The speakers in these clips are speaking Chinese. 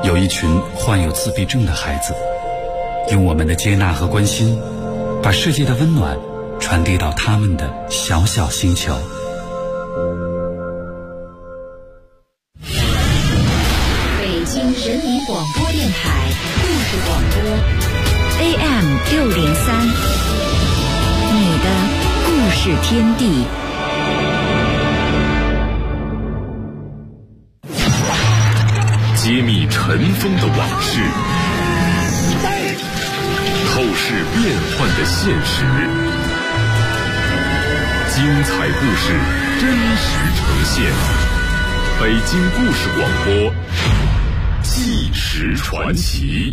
有一群患有自闭症的孩子，用我们的接纳和关心，把世界的温暖传递到他们的小小星球。 北京人民广播电台故事广播 AM603，你的故事天地。 揭秘尘封的往事，透视变幻的现实，精彩故事真实呈现。北京故事广播，纪实传奇。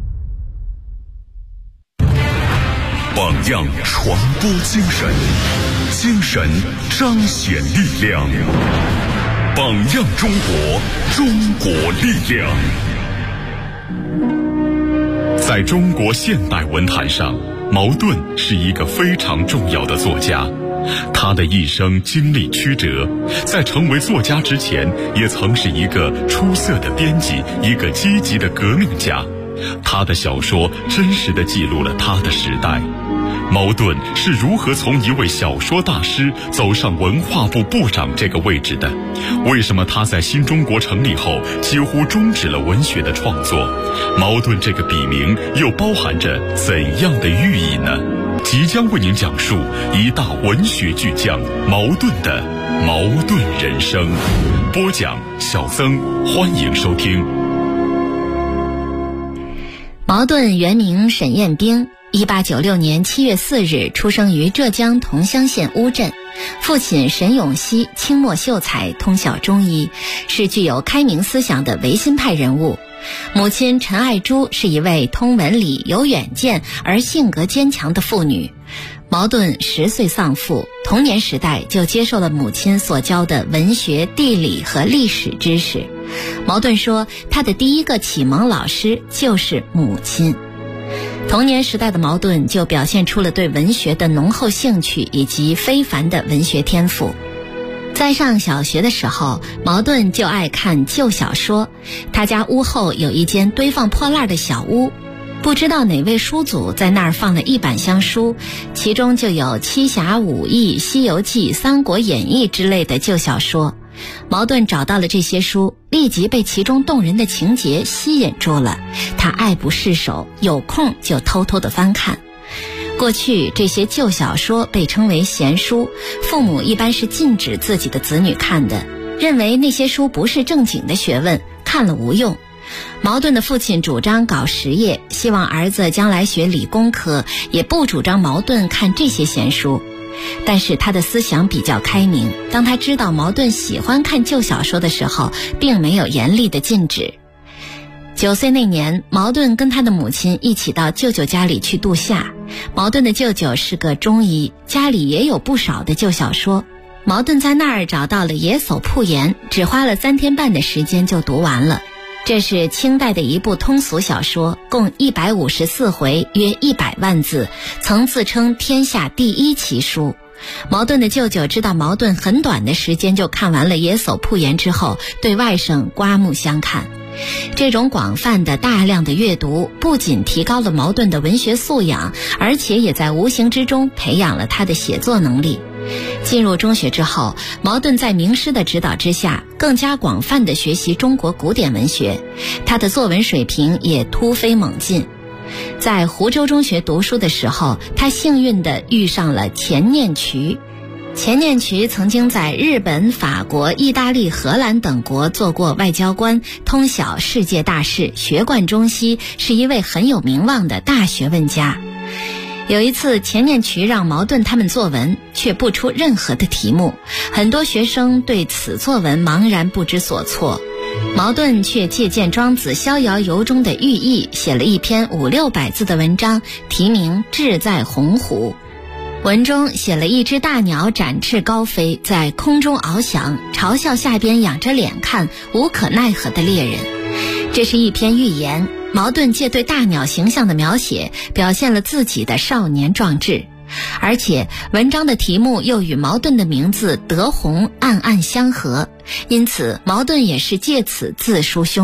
榜样传播精神，精神彰显力量。榜样中国，中国力量。在中国现代文坛上，茅盾是一个非常重要的作家。他的一生经历曲折，在成为作家之前，也曾是一个出色的编辑，一个积极的革命家。他的小说真实地记录了他的时代。茅盾是如何从一位小说大师走上文化部部长这个位置的？为什么他在新中国成立后几乎终止了文学的创作？茅盾这个笔名又包含着怎样的寓意呢？即将为您讲述一大文学巨匠茅盾的茅盾人生。播讲小曾，欢迎收听。 茅盾原名沈彦兵，1896年7月4日出生于浙江桐乡县乌镇，父亲沈永熙清末秀才，通晓中医，是具有开明思想的维新派人物。母亲陈爱珠是一位通文理、有远见而性格坚强的妇女。茅盾10岁丧父，童年时代就接受了母亲所教的文学、地理和历史知识。茅盾说，他的第一个启蒙老师就是母亲。童年时代的茅盾就表现出了对文学的浓厚兴趣以及非凡的文学天赋。在上小学的时候，茅盾就爱看旧小说，他家屋后有一间堆放破烂的小屋，不知道哪位书祖在那儿放了一板箱书，其中就有七侠五义、西游记、三国演义之类的旧小说。茅盾找到了这些书，立即被其中动人的情节吸引住了，他爱不释手，有空就偷偷地翻看。过去这些旧小说被称为闲书，父母一般是禁止自己的子女看的，认为那些书不是正经的学问，看了无用。茅盾的父亲主张搞实业，希望儿子将来学理工科，也不主张茅盾看这些闲书。但是他的思想比较开明，当他知道茅盾喜欢看旧小说的时候，并没有严厉的禁止。9岁那年，茅盾跟他的母亲一起到舅舅家里去度夏。茅盾的舅舅是个中医，家里也有不少的旧小说。茅盾在那儿找到了《野叟铺言》，只花了3天半的时间就读完了。这是清代的一部通俗小说，共154回，约100万字，曾自称天下第一奇书。茅盾的舅舅知道茅盾很短的时间就看完了《野叟铺言》之后，对外甥刮目相看。这种广泛的大量的阅读不仅提高了茅盾的文学素养，而且也在无形之中培养了他的写作能力。进入中学之后，茅盾在名师的指导之下，更加广泛地学习中国古典文学，他的作文水平也突飞猛进。在湖州中学读书的时候，他幸运地遇上了钱念渠。钱念渠曾经在日本、法国、意大利、荷兰等国做过外交官，通晓世界大事，学贯中西，是一位很有名望的大学问家。有一次，钱念渠让茅盾他们作文，却不出任何的题目，很多学生对此作文茫然不知所措。茅盾却借鉴庄子《逍遥游》中的寓意，写了一篇500-600字的文章，题名《志在鸿鹄》。文中写了一只大鸟展翅高飞，在空中翱翔，嘲笑下边仰着脸看无可奈何的猎人。这是一篇寓言，茅盾借对大鸟形象的描写，表现了自己的少年壮志。而且文章的题目又与茅盾的名字德宏暗暗相合，因此茅盾也是借此自抒胸臆。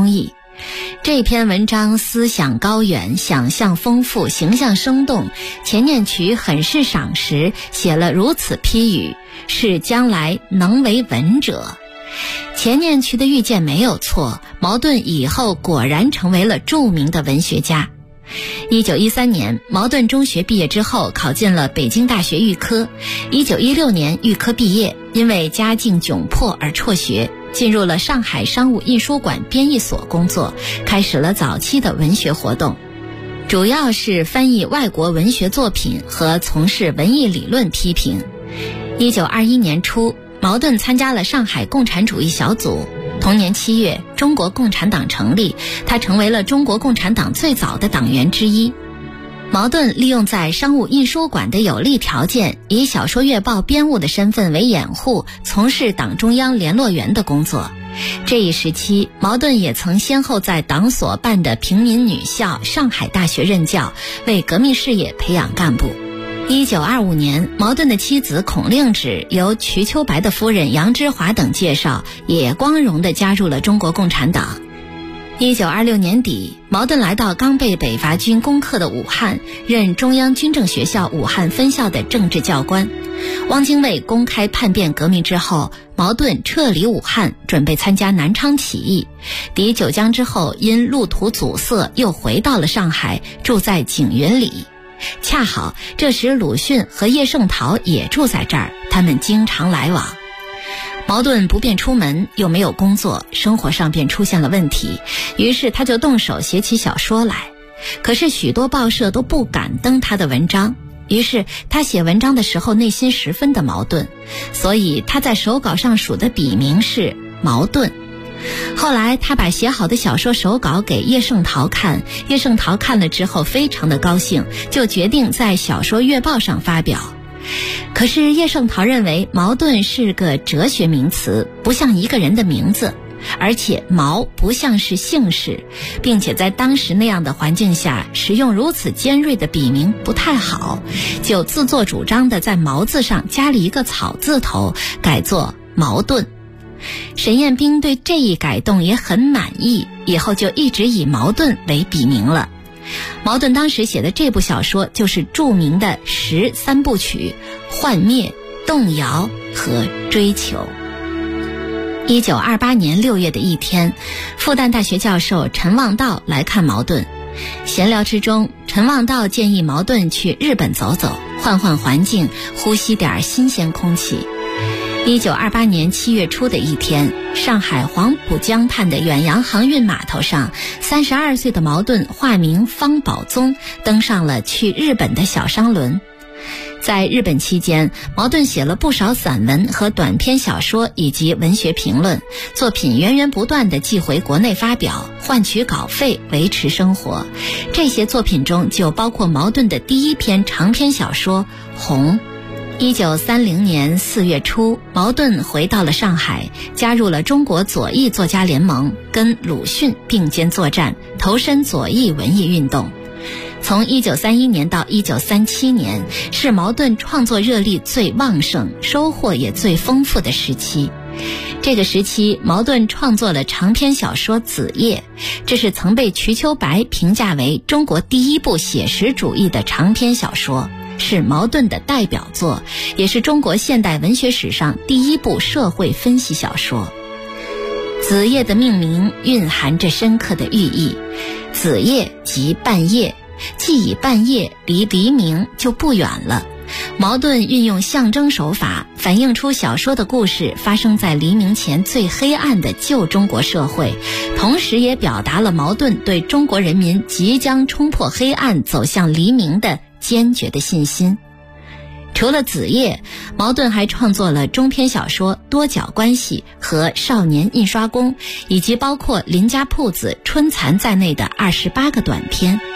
这篇文章思想高远，想象丰富，形象生动，钱念渠很是赏识，写了如此批语，是将来能为文者。钱念渠的预见没有错，茅盾以后果然成为了著名的文学家。1913年，茅盾中学毕业之后，考进了北京大学预科。1916年预科毕业，因为家境窘迫而辍学，进入了上海商务印书馆编译所工作，开始了早期的文学活动，主要是翻译外国文学作品和从事文艺理论批评。1921年初，茅盾参加了上海共产主义小组。同年7月，中国共产党成立，他成为了中国共产党最早的党员之一。茅盾利用在商务印书馆的有利条件，以小说月报编务的身份为掩护，从事党中央联络员的工作。这一时期，茅盾也曾先后在党所办的平民女校上海大学任教，为革命事业培养干部。1925年，茅盾的妻子孔令芷由瞿秋白的夫人杨之华等介绍，也光荣地加入了中国共产党。1926年底，茅盾来到刚被北伐军攻克的武汉，任中央军政学校武汉分校的政治教官。汪精卫公开叛变革命之后，茅盾撤离武汉，准备参加南昌起义。抵九江之后，因路途阻塞，又回到了上海，住在景云里。恰好这时鲁迅和叶圣陶也住在这儿，他们经常来往。茅盾不便出门，又没有工作，生活上便出现了问题，于是他就动手写起小说来。可是许多报社都不敢登他的文章，于是他写文章的时候内心十分的矛盾，所以他在手稿上署的笔名是茅盾。后来他把写好的小说手稿给叶圣陶看，叶圣陶看了之后非常的高兴，就决定在小说月报上发表。可是叶圣陶认为茅盾是个哲学名词，不像一个人的名字，而且茅不像是姓氏，并且在当时那样的环境下使用如此尖锐的笔名不太好，就自作主张的在茅字上加了一个草字头，改作茅盾。沈雁冰对这一改动也很满意，以后就一直以茅盾为笔名了。茅盾当时写的这部小说就是著名的十三部曲《幻灭》《动摇》和《追求》。1928年6月的一天，复旦大学教授陈望道来看茅盾。闲聊之中，陈望道建议茅盾去日本走走，换换环境，呼吸点新鲜空气。1928年7月初的一天，上海黄浦江畔的远洋航运码头上，32岁的茅盾化名方宝宗登上了去日本的小商轮。在日本期间，茅盾写了不少散文和短篇小说以及文学评论，作品源源不断地寄回国内发表，换取稿费维持生活。这些作品中就包括茅盾的第一篇长篇小说《红》。1930年4月初，茅盾回到了上海，加入了中国左翼作家联盟，跟鲁迅并肩作战，投身左翼文艺运动。从1931年到1937年，是茅盾创作热力最旺盛、收获也最丰富的时期。这个时期，茅盾创作了长篇小说《子夜》，这是曾被瞿秋白评价为中国第一部写实主义的长篇小说，是茅盾的代表作，也是中国现代文学史上第一部社会分析小说。子夜的命名蕴含着深刻的寓意，子夜即半夜，既已半夜，离黎明就不远了。茅盾运用象征手法，反映出小说的故事发生在黎明前最黑暗的旧中国社会，同时也表达了茅盾对中国人民即将冲破黑暗走向黎明的坚决的信心。除了子夜，茅盾还创作了中篇小说《多角关系》和《少年印刷工》，以及包括林家铺子、春蚕在内的28个短篇。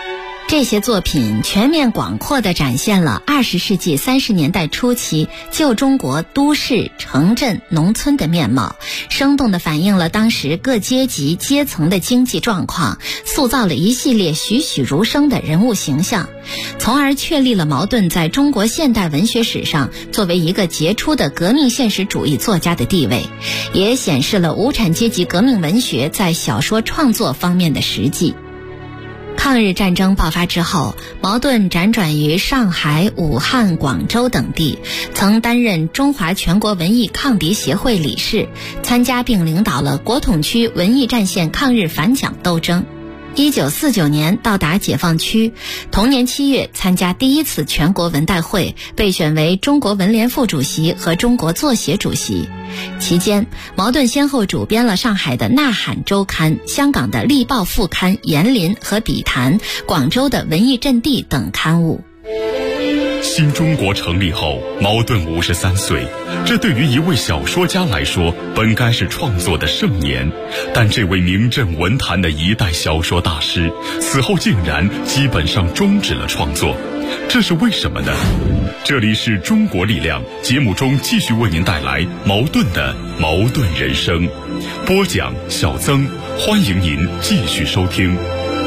这些作品全面广阔地展现了20世纪30年代初期旧中国都市、城镇、农村的面貌，生动地反映了当时各阶级阶层的经济状况，塑造了一系列栩栩如生的人物形象，从而确立了茅盾在中国现代文学史上作为一个杰出的革命现实主义作家的地位，也显示了无产阶级革命文学在小说创作方面的实际。抗日战争爆发之后，茅盾辗转于上海、武汉、广州等地，曾担任中华全国文艺抗敌协会理事，参加并领导了国统区文艺战线抗日反蒋斗争。1949年到达解放区，同年7月参加第一次全国文代会，被选为中国文联副主席和中国作协主席。期间，茅盾先后主编了上海的《呐喊》周刊、香港的《力报》副刊、《言林》和《笔谈》、广州的《文艺阵地》等刊物。 新中国成立后，茅盾53岁，这对于一位小说家来说，本该是创作的盛年。但这位名震文坛的一代小说大师，死后竟然基本上终止了创作，这是为什么呢？这里是中国力量节目中继续为您带来茅盾的茅盾人生，播讲小曾，欢迎您继续收听。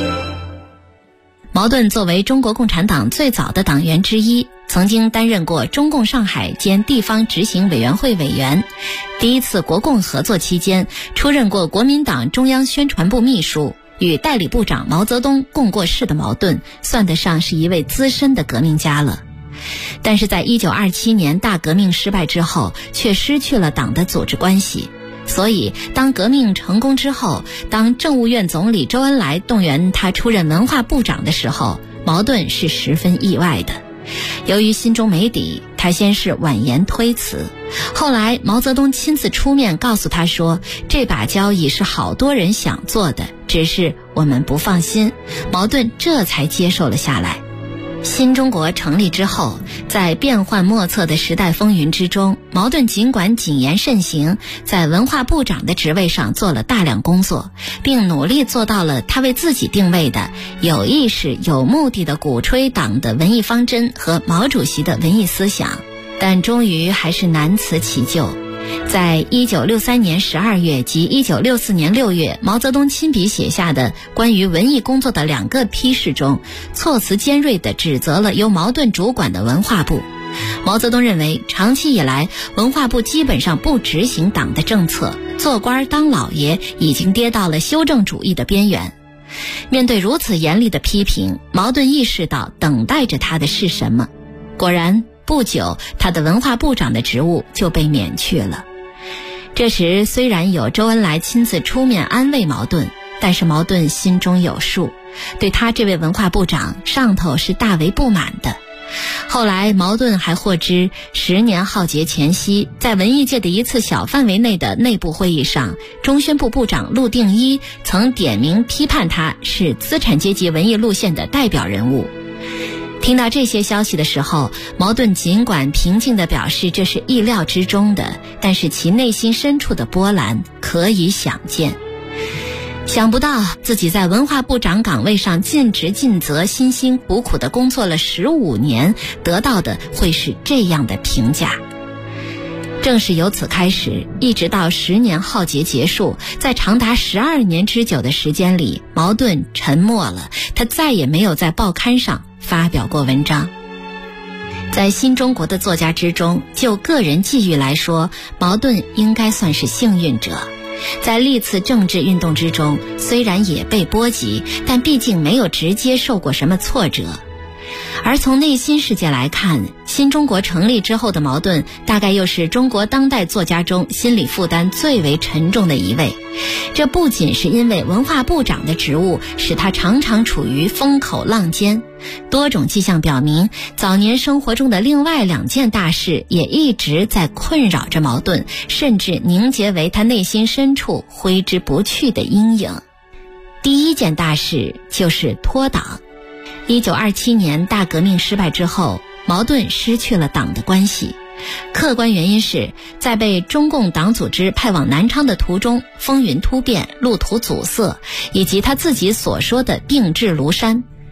茅盾作为中国共产党最早的党员之一，曾经担任过中共上海兼地方执行委员会委员，第一次国共合作期间出任过国民党中央宣传部秘书，与代理部长毛泽东共过事的茅盾算得上是一位资深的革命家了。但是在1927年大革命失败之后，却失去了党的组织关系，所以当革命成功之后，当政务院总理周恩来动员他出任文化部长的时候，茅盾是十分意外的。由于心中没底，他先是婉言推辞，后来毛泽东亲自出面告诉他说，这把交椅是好多人想做的，只是我们不放心，茅盾这才接受了下来。新中国成立之后，在变幻莫测的时代风云之中，茅盾尽管谨言慎行，在文化部长的职位上做了大量工作，并努力做到了他为自己定位的有意识有目的的鼓吹党的文艺方针和毛主席的文艺思想，但终于还是难辞其咎。在1963年12月及1964年6月，毛泽东亲笔写下的关于文艺工作的2个批示中，措辞尖锐地指责了由茅盾主管的文化部。毛泽东认为，长期以来文化部基本上不执行党的政策，做官当老爷已经跌到了修正主义的边缘。面对如此严厉的批评，茅盾意识到等待着他的是什么。果然不久，他的文化部长的职务就被免去了。这时虽然有周恩来亲自出面安慰茅盾，但是茅盾心中有数，对他这位文化部长上头是大为不满的。后来茅盾还获知10年浩劫前夕，在文艺界的一次小范围内的内部会议上，中宣部部长陆定一曾点名批判他是资产阶级文艺路线的代表人物。听到这些消息的时候，茅盾尽管平静地表示这是意料之中的，但是其内心深处的波澜可以想见。想不到自己在文化部长岗位上尽职尽责，辛辛苦苦地工作了15年，得到的会是这样的评价。正是由此开始，一直到10年浩劫结束，在长达12年之久的时间里，茅盾沉默了，他再也没有在报刊上发表过文章。在新中国的作家之中，就个人际遇来说，茅盾应该算是幸运者。在历次政治运动之中，虽然也被波及，但毕竟没有直接受过什么挫折。而从内心世界来看，新中国成立之后的茅盾大概又是中国当代作家中心理负担最为沉重的一位。这不仅是因为文化部长的职务使他常常处于风口浪尖，多种迹象表明，早年生活中的另外2件大事也一直在困扰着茅盾，甚至凝结为他内心深处挥之不去的阴影。第一件大事就是脱党。1927年大革命失败之后，茅盾失去了党的关系。客观原因是在被中共党组织派往南昌的途中，风云突变，路途阻塞，以及他自己所说的病至庐山。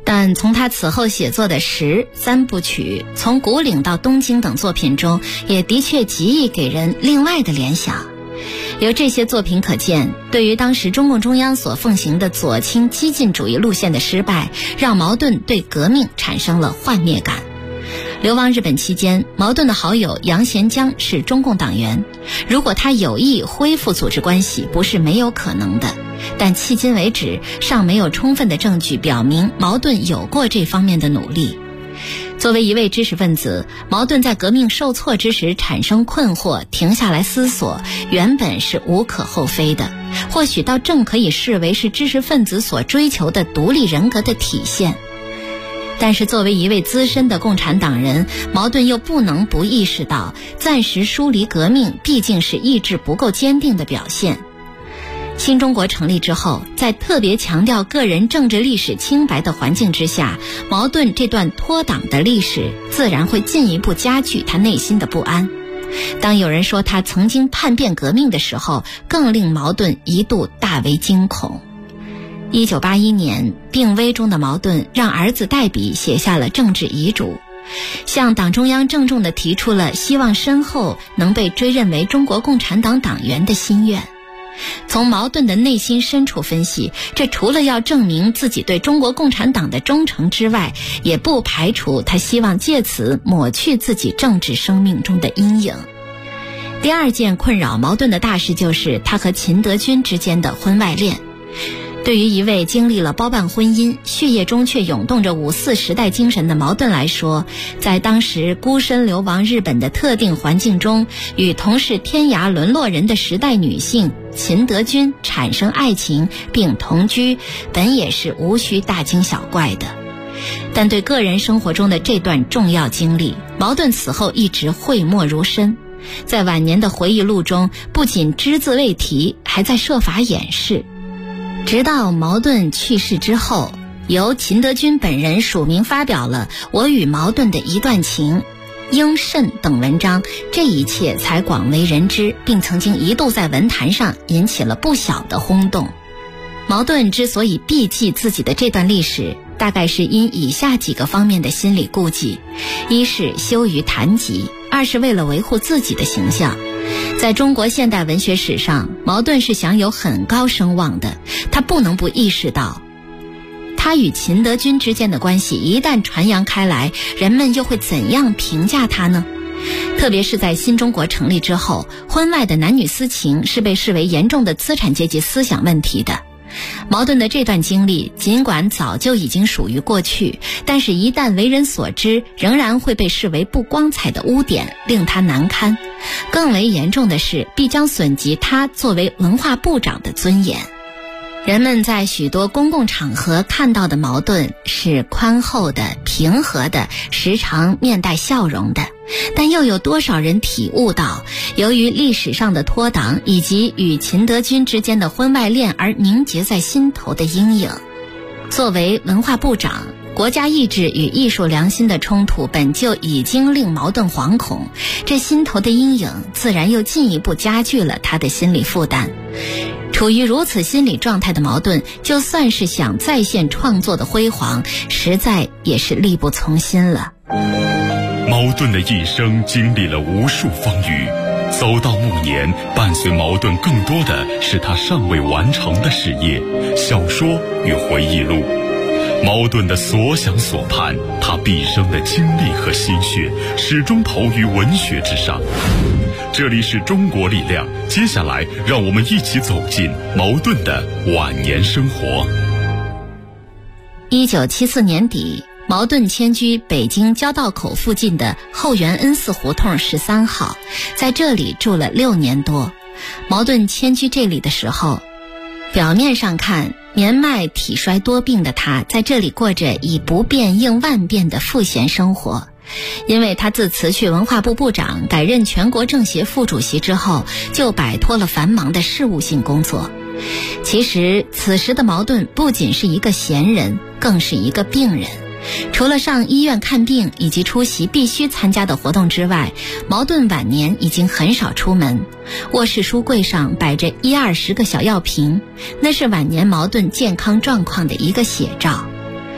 但从他此后写作的《十》3部曲，从古岭到东京等作品中，也的确极易给人另外的联想。由这些作品可见，对于当时中共中央所奉行的左倾激进主义路线的失败，让茅盾对革命产生了幻灭感。流亡日本期间，茅盾的好友杨贤江是中共党员，如果他有意恢复组织关系，不是没有可能的。但迄今为止，尚没有充分的证据表明茅盾有过这方面的努力。作为一位知识分子，茅盾在革命受挫之时产生困惑，停下来思索，原本是无可厚非的，或许倒正可以视为是知识分子所追求的独立人格的体现。但是作为一位资深的共产党人，茅盾又不能不意识到，暂时疏离革命毕竟是意志不够坚定的表现。新中国成立之后，在特别强调个人政治历史清白的环境之下，茅盾这段脱党的历史自然会进一步加剧他内心的不安。当有人说他曾经叛变革命的时候，更令茅盾一度大为惊恐。1981年，病危中的茅盾让儿子代笔写下了政治遗嘱，向党中央郑重地提出了希望身后能被追认为中国共产党党员的心愿。从茅盾的内心深处分析，这除了要证明自己对中国共产党的忠诚之外，也不排除他希望借此抹去自己政治生命中的阴影。第二件困扰茅盾的大事就是他和秦德军之间的婚外恋。对于一位经历了包办婚姻，血液中却涌动着5·4时代精神的茅盾来说，在当时孤身流亡日本的特定环境中，与同是天涯沦落人的时代女性秦德军产生爱情并同居，本也是无需大惊小怪的。但对个人生活中的这段重要经历，茅盾此后一直讳莫如深。在晚年的回忆录中，不仅只字未提，还在设法掩饰。直到茅盾去世之后，由秦德军本人署名发表了《我与茅盾的一段情》、《应慎》等文章，这一切才广为人知，并曾经一度在文坛上引起了不小的轰动。茅盾之所以避忌自己的这段历史，大概是因以下几个方面的心理顾忌：一是羞于谈及，二是为了维护自己的形象。在中国现代文学史上，茅盾是享有很高声望的，他不能不意识到，他与秦德军之间的关系一旦传扬开来，人们又会怎样评价他呢？特别是在新中国成立之后，婚外的男女私情是被视为严重的资产阶级思想问题的。茅盾的这段经历尽管早就已经属于过去，但是一旦为人所知，仍然会被视为不光彩的污点，令他难堪。更为严重的是，必将损及他作为文化部长的尊严。人们在许多公共场合看到的茅盾是宽厚的、平和的，时常面带笑容的，但又有多少人体悟到，由于历史上的脱党以及与秦德军之间的婚外恋而凝结在心头的阴影？作为文化部长，国家意志与艺术良心的冲突本就已经令茅盾惶恐，这心头的阴影自然又进一步加剧了他的心理负担。处于如此心理状态的茅盾，就算是想再现创作的辉煌，实在也是力不从心了。 茅盾的一生经历了无数风雨，走到暮年，伴随茅盾更多的是他尚未完成的事业——小说与回忆录。茅盾的所想所盼，他毕生的精力和心血，始终投于文学之上。这里是中国力量，接下来让我们一起走进茅盾的晚年生活。 1974年底，茅盾迁居北京交道口附近的后园恩寺胡同13号，在这里住了6年多。茅盾迁居这里的时候，表面上看年迈体衰多病的他在这里过着以不变应万变的赋闲生活。因为他自辞去文化部部长，改任全国政协副主席之后，就摆脱了繁忙的事务性工作。其实此时的茅盾不仅是一个闲人，更是一个病人。除了上医院看病以及出席必须参加的活动之外，茅盾晚年已经很少出门。卧室书柜上摆着10-20个小药瓶，那是晚年茅盾健康状况的一个写照。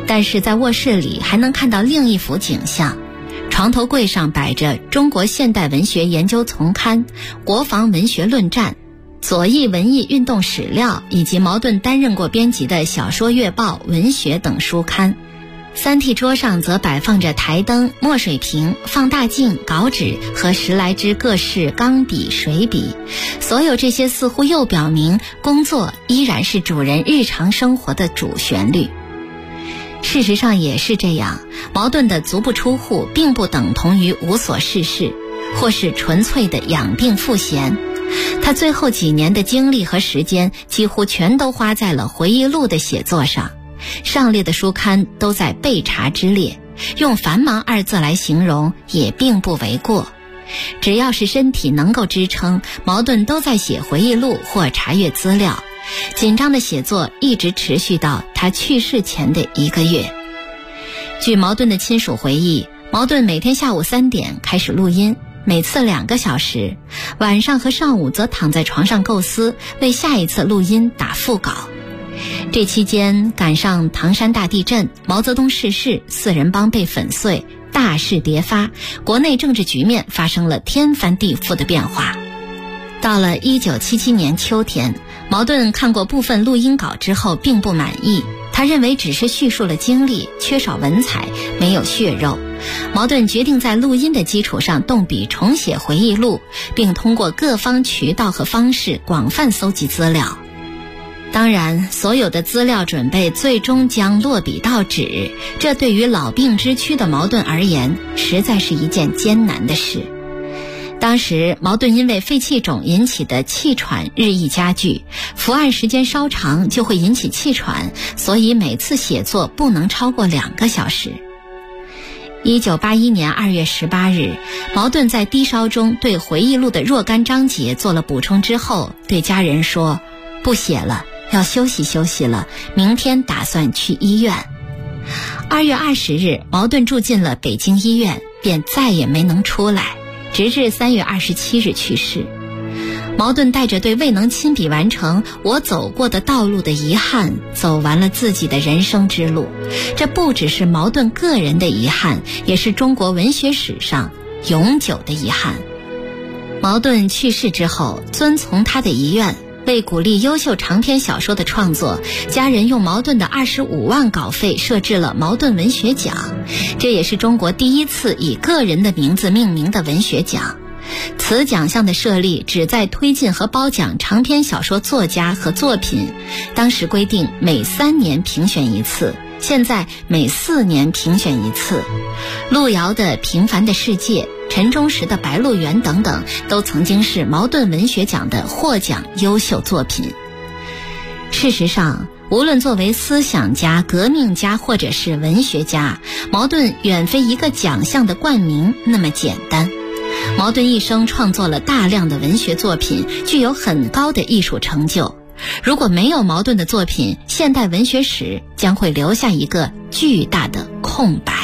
但是在卧室里还能看到另一幅景象，床头柜上摆着《中国现代文学研究丛刊》《国防文学论战》《左翼文艺运动史料》以及茅盾担任过编辑的《小说月报》《文学》等书刊。三屉桌上则摆放着台灯、墨水瓶、放大镜、稿纸和10来支各式钢笔、水笔。所有这些似乎又表明工作依然是主人日常生活的主旋律。事实上也是这样，茅盾的足不出户并不等同于无所事事，或是纯粹的养病赋闲。他最后几年的精力和时间几乎全都花在了回忆录的写作上，上列的书刊都在备查之列，用繁忙2字来形容也并不为过。只要是身体能够支撑，茅盾都在写回忆录或查阅资料。紧张的写作一直持续到他去世前的1个月。据茅盾的亲属回忆，茅盾每天下午3点开始录音，每次2个小时，晚上和上午则躺在床上构思，为下一次录音打副稿。这期间赶上唐山大地震、毛泽东逝世、4人帮被粉碎，大势迭发，国内政治局面发生了天翻地覆的变化。到了1977年秋天，茅盾看过部分录音稿之后并不满意，他认为只是叙述了经历，缺少文采，没有血肉。茅盾决定在录音的基础上动笔重写回忆录，并通过各方渠道和方式广泛搜集资料。当然，所有的资料准备最终将落笔到纸，这对于老病之躯的茅盾而言，实在是一件艰难的事。当时茅盾因为肺气肿引起的气喘日益加剧，伏案时间稍长就会引起气喘，所以每次写作不能超过2个小时。1981年2月18日，茅盾在低烧中对回忆录的若干章节做了补充之后，对家人说：“不写了，要休息休息了，明天打算去医院。”2月20日，茅盾住进了北京医院，便再也没能出来，直至3月27日去世。茅盾带着对未能亲笔完成我走过的道路的遗憾，走完了自己的人生之路。这不只是茅盾个人的遗憾，也是中国文学史上永久的遗憾。茅盾去世之后，遵从他的遗愿，为鼓励优秀长篇小说的创作，家人用茅盾的25万稿费设置了茅盾文学奖，这也是中国第一次以个人的名字命名的文学奖。此奖项的设立旨在推进和褒奖长篇小说作家和作品，当时规定每3年评选一次，现在每4年评选一次。路遥的《平凡的世界》、陈忠实的《白鹿原》等等，都曾经是茅盾文学奖的获奖优秀作品。事实上，无论作为思想家、革命家或者是文学家，茅盾远非一个奖项的冠名那么简单。茅盾一生创作了大量的文学作品，具有很高的艺术成就。如果没有茅盾的作品，现代文学史将会留下一个巨大的空白。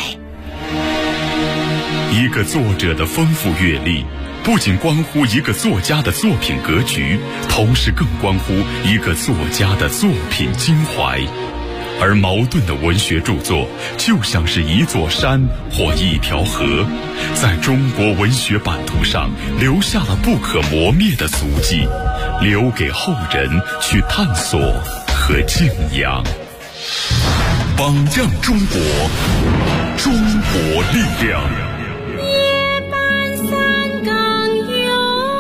一个作者的丰富阅历，不仅关乎一个作家的作品格局，同时更关乎一个作家的作品襟怀。而茅盾的文学著作就像是一座山或一条河，在中国文学版图上留下了不可磨灭的足迹，留给后人去探索和敬仰。榜样中国，中国力量。 夜半三更幽，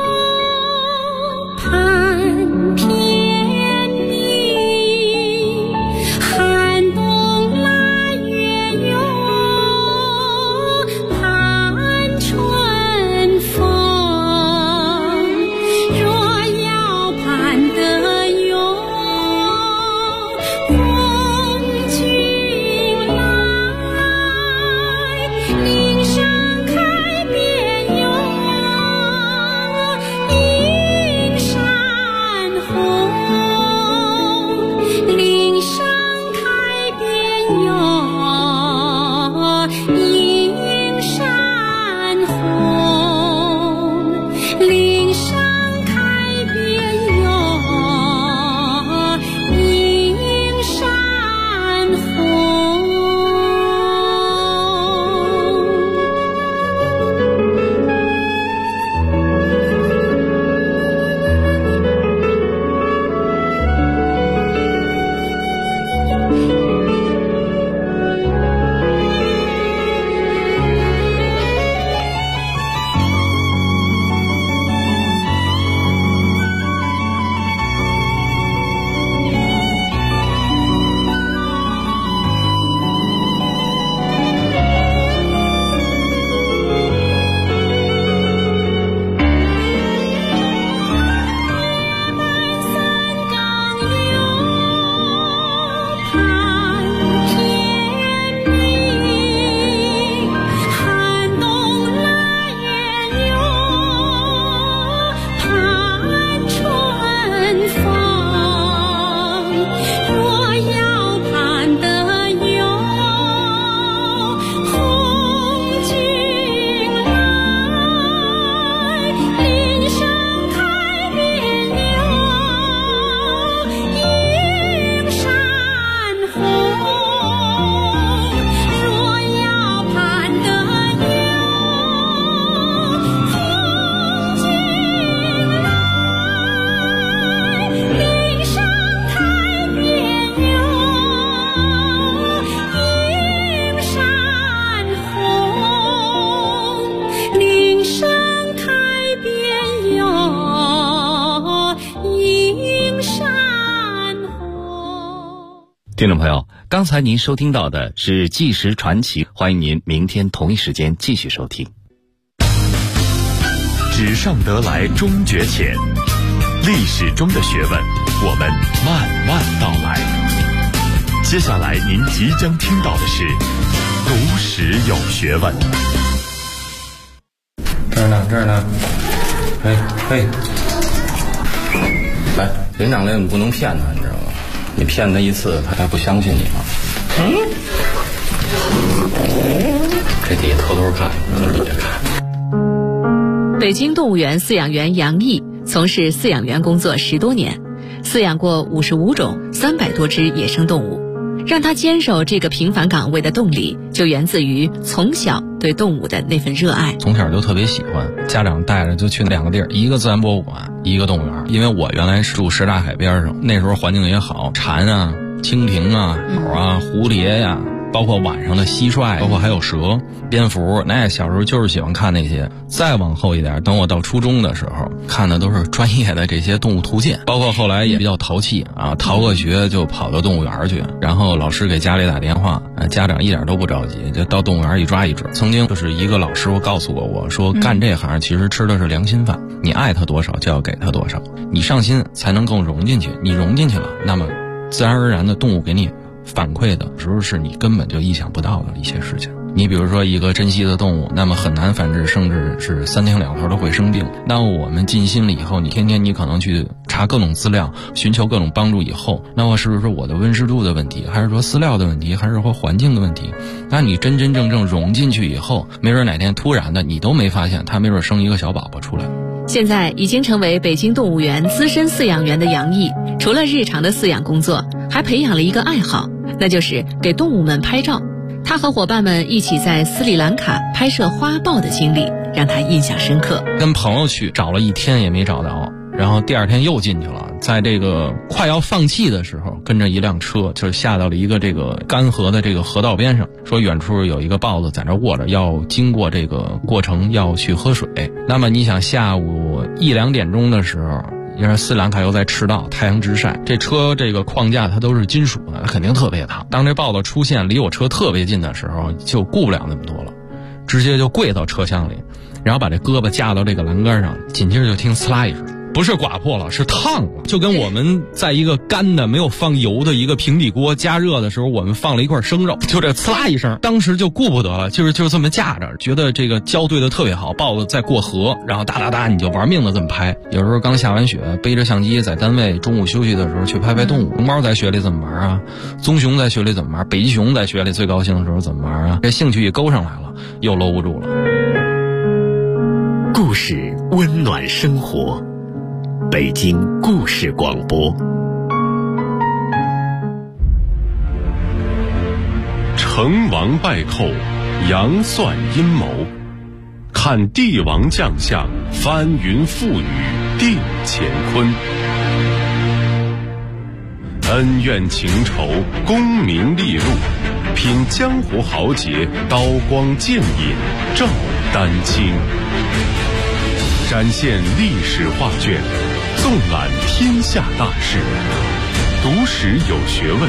盼天明。寒冬腊月哟，盼春风。若要盼得永，共君来。岭上听众朋友，刚才您收听到的是《纪实传奇》，欢迎您明天同一时间继续收听。 纸上得来终觉浅，历史中的学问，我们慢慢道来。接下来您即将听到的是读史有学问。 这儿呢，嘿，来，连长来，我们不能骗他，你知道吗？你骗他一次，他还不相信你吗？这底下偷偷看，这底下看。 北京动物园饲养员杨毅从事饲养员工作10多年，饲养过55种300多只野生动物。让他坚守这个平凡岗位的动力，就源自于从小对动物的那份热爱。 从小就特别喜欢，家长带着就去2个地儿，一个自然博物馆，一个动物园。因为我原来是住什刹海边上，那时候环境也好，蝉啊、蜻蜓啊、鸟啊、蝴蝶呀，包括晚上的蟋蟀，包括还有蛇、蝙蝠，那小时候就是喜欢看那些。再往后一点，等我到初中的时候，看的都是专业的这些动物图鉴，包括后来也比较淘气啊，逃个学就跑到动物园去，然后老师给家里打电话，家长一点都不着急，就到动物园一抓一只。曾经就是一个老师傅告诉过我说，干这行其实吃的是良心饭，你爱他多少就要给他多少，你上心才能更融进去，你融进去了，那么自然而然的动物给你反馈的时候是你根本就意想不到的一些事情。你比如说一个珍稀的动物，那么很难繁殖，甚至是3天2头都会生病。那我们尽心了以后，你天天你可能去查各种资料，寻求各种帮助以后，那么是不是我的温湿度的问题，还是说饲料的问题，还是说环境的问题？那你真真正正融进去以后，没准哪天突然的你都没发现，它没准生一个小宝宝出来。 现在已经成为北京动物园资深饲养员的杨毅，除了日常的饲养工作，还培养了一个爱好，那就是给动物们拍照。他和伙伴们一起在斯里兰卡拍摄花豹的经历让他印象深刻。 跟朋友去找了1天也没找到，然后第2天又进去了，在这个快要放弃的时候，跟着一辆车就下到了一个这个干涸的这个河道边上，说远处有一个豹子在那卧着，要经过这个过程要去喝水。那么你想下午1、2点钟的时候，因为斯里兰卡又在赤道，太阳直晒，这车这个框架它都是金属的，它肯定特别烫。当这豹子出现离我车特别近的时候，就顾不了那么多了，直接就跪到车厢里，然后把这胳膊架到这个栏杆上，紧接着就听呲啦一声，不是刮破了，是烫了，就跟我们在一个干的没有放油的一个平底锅加热的时候，我们放了一块生肉，就这呲啦一声，当时就顾不得了，就这么架着，觉得这个交对的特别好，豹子在过河，然后哒哒哒你就玩命的这么拍。有时候刚下完雪，背着相机在单位中午休息的时候去拍拍动物，熊猫在雪里怎么玩啊，棕熊在雪里怎么玩，北极熊在雪里最高兴的时候怎么玩啊，这兴趣一勾上来了，又搂不住了。 故事温暖生活，北京故事广播。 成王败寇，杨算阴谋，看帝王将相，翻云覆雨，定乾坤。恩怨情仇，功名利禄，品江湖豪杰，刀光剑影，照丹青。展现历史画卷，纵览天下大事，读史有学问，